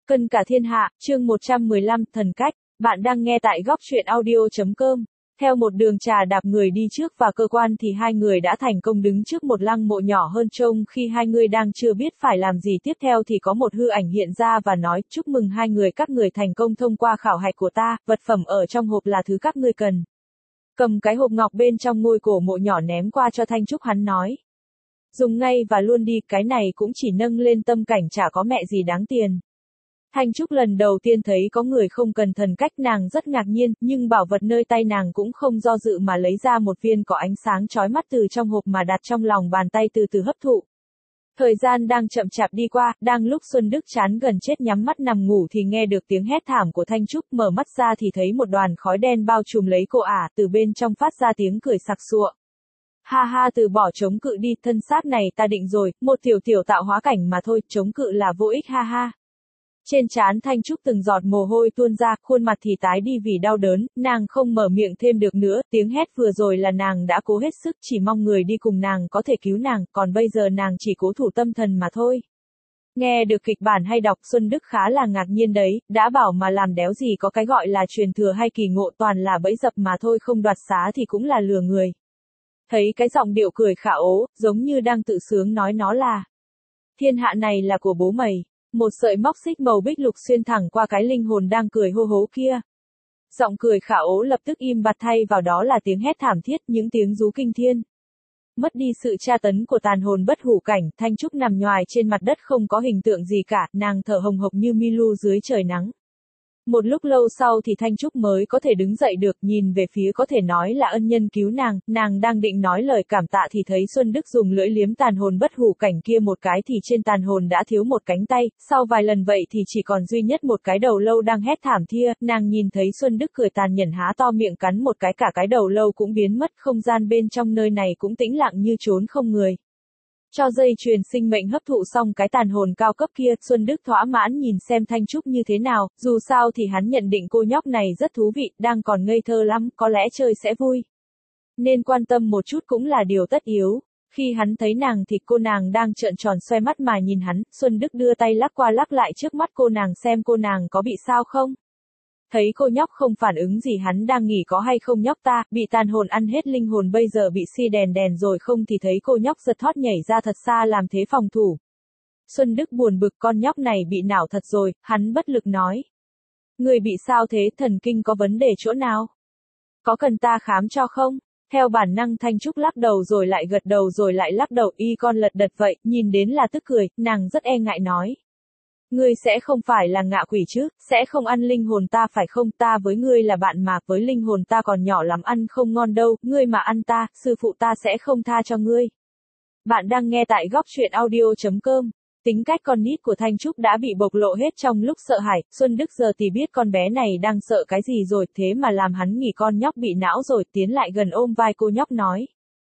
Cân cả thiên hạ, chương 115, thần cách. Bạn đang nghe tại góc truyện audio.com. Theo một đường trà đạp người đi trước vào cơ quan thì hai người đã thành công đứng trước một lăng mộ nhỏ hơn trông khi hai người đang chưa biết phải làm gì tiếp theo thì có một hư ảnh hiện ra và nói, chúc mừng hai người các người thành công thông qua khảo hạch của ta, vật phẩm ở trong hộp là thứ các ngươi cần. Cầm cái hộp ngọc bên trong ngôi cổ mộ nhỏ ném qua cho Thanh Trúc, hắn nói. Dùng ngay và luôn đi, cái này cũng chỉ nâng lên tâm cảnh, chả có mẹ gì đáng tiền. Thanh Trúc lần đầu tiên thấy có người không cần thần cách, nàng rất ngạc nhiên, nhưng bảo vật nơi tay nàng cũng không do dự mà lấy ra một viên có ánh sáng chói mắt từ trong hộp mà đặt trong lòng bàn tay từ từ hấp thụ. Thời gian đang chậm chạp đi qua, đang lúc Xuân Đức chán gần chết nhắm mắt nằm ngủ thì nghe được tiếng hét thảm của Thanh Trúc, mở mắt ra thì thấy một đoàn khói đen bao trùm lấy cô ả, từ bên trong phát ra tiếng cười sặc sụa. Ha ha, từ bỏ chống cự đi, thân xác này ta định rồi, một tiểu tạo hóa cảnh mà thôi, chống cự là vô ích, ha ha. Trên trán Thanh Trúc từng giọt mồ hôi tuôn ra, khuôn mặt thì tái đi vì đau đớn, nàng không mở miệng thêm được nữa, tiếng hét vừa rồi là nàng đã cố hết sức, chỉ mong người đi cùng nàng có thể cứu nàng, còn bây giờ nàng chỉ cố thủ tâm thần mà thôi. Nghe được kịch bản hay đọc, Xuân Đức khá là ngạc nhiên đấy, đã bảo mà làm đéo gì có cái gọi là truyền thừa hay kỳ ngộ, toàn là bẫy dập mà thôi, không đoạt xá thì cũng là lừa người. Thấy cái giọng điệu cười khả ố, giống như đang tự sướng nói nó là thiên hạ này là của bố mày. Một sợi móc xích màu bích lục xuyên thẳng qua cái linh hồn đang cười hô hố kia. Giọng cười khả ố lập tức im bặt, thay vào đó là tiếng hét thảm thiết, những tiếng rú kinh thiên. Mất đi sự tra tấn của tàn hồn bất hủ cảnh, Thanh Trúc nằm nhoài trên mặt đất không có hình tượng gì cả, nàng thở hồng hộc như Milu dưới trời nắng. Một lúc lâu sau thì Thanh Trúc mới có thể đứng dậy được, nhìn về phía có thể nói là ân nhân cứu nàng đang định nói lời cảm tạ thì thấy Xuân Đức dùng lưỡi liếm tàn hồn bất hủ cảnh kia một cái thì trên tàn hồn đã thiếu một cánh tay, sau vài lần vậy thì chỉ còn duy nhất một cái đầu lâu đang hét thảm thia, nàng nhìn thấy Xuân Đức cười tàn nhẫn há to miệng cắn một cái, cả cái đầu lâu cũng biến mất, không gian bên trong nơi này cũng tĩnh lặng như trốn không người. Cho dây chuyền sinh mệnh hấp thụ xong cái tàn hồn cao cấp kia, Xuân Đức thỏa mãn nhìn xem Thanh Trúc như thế nào, dù sao thì hắn nhận định cô nhóc này rất thú vị, đang còn ngây thơ lắm, có lẽ chơi sẽ vui. Nên quan tâm một chút cũng là điều tất yếu. Khi hắn thấy nàng thì cô nàng đang trợn tròn xoe mắt mà nhìn hắn, Xuân Đức đưa tay lắc qua lắc lại trước mắt cô nàng xem cô nàng có bị sao không. Thấy cô nhóc không phản ứng gì hắn đang nghĩ có hay không nhóc ta, bị tàn hồn ăn hết linh hồn bây giờ bị si đèn rồi không thì thấy cô nhóc giật thót nhảy ra thật xa làm thế phòng thủ. Xuân Đức buồn bực, con nhóc này bị não thật rồi, hắn bất lực nói. Người bị sao thế, thần kinh có vấn đề chỗ nào? Có cần ta khám cho không? Theo bản năng Thanh Trúc lắc đầu rồi lại gật đầu rồi lại lắc đầu, y con lật đật vậy, nhìn đến là tức cười, nàng rất e ngại nói. Ngươi sẽ không phải là ngạ quỷ chứ, sẽ không ăn linh hồn ta phải không, ta với ngươi là bạn mà, với linh hồn ta còn nhỏ lắm ăn không ngon đâu, ngươi mà ăn ta, sư phụ ta sẽ không tha cho ngươi. Bạn đang nghe tại góc truyện audio.com. Tính cách con nít của Thanh Trúc đã bị bộc lộ hết trong lúc sợ hãi, Xuân Đức giờ thì biết con bé này đang sợ cái gì rồi, thế mà làm hắn nghĩ con nhóc bị não rồi, tiến lại gần ôm vai cô nhóc nói.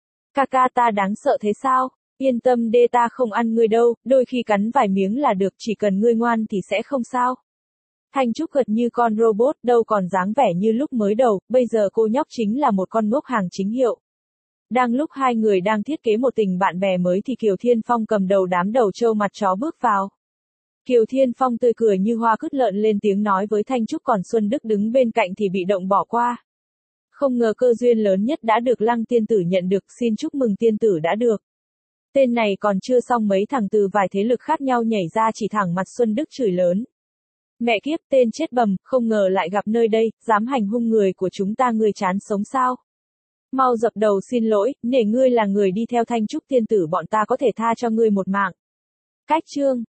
Ca ta đáng sợ thế sao? Yên tâm đê, ta không ăn ngươi đâu, đôi khi cắn vài miếng là được, chỉ cần ngươi ngoan thì sẽ không sao. Thanh Trúc gật như con robot, đâu còn dáng vẻ như lúc mới đầu, bây giờ cô nhóc chính là một con ngốc hàng chính hiệu. Đang lúc hai người đang thiết kế một tình bạn bè mới thì Kiều Thiên Phong cầm đầu đám đầu trâu mặt chó bước vào. Kiều Thiên Phong tươi cười như hoa cứt lợn lên tiếng nói với Thanh Trúc, còn Xuân Đức đứng bên cạnh thì bị động bỏ qua. Không ngờ cơ duyên lớn nhất đã được Lăng tiên tử nhận được, xin chúc mừng tiên tử đã được. Tên này còn chưa xong mấy thằng từ vài thế lực khác nhau nhảy ra chỉ thẳng mặt Xuân Đức chửi lớn. Mẹ kiếp, tên chết bầm, không ngờ lại gặp nơi đây, dám hành hung người của chúng ta, ngươi chán sống sao? Mau dập đầu xin lỗi, để ngươi là người đi theo Thanh Trúc tiên tử bọn ta có thể tha cho ngươi một mạng. Cách chương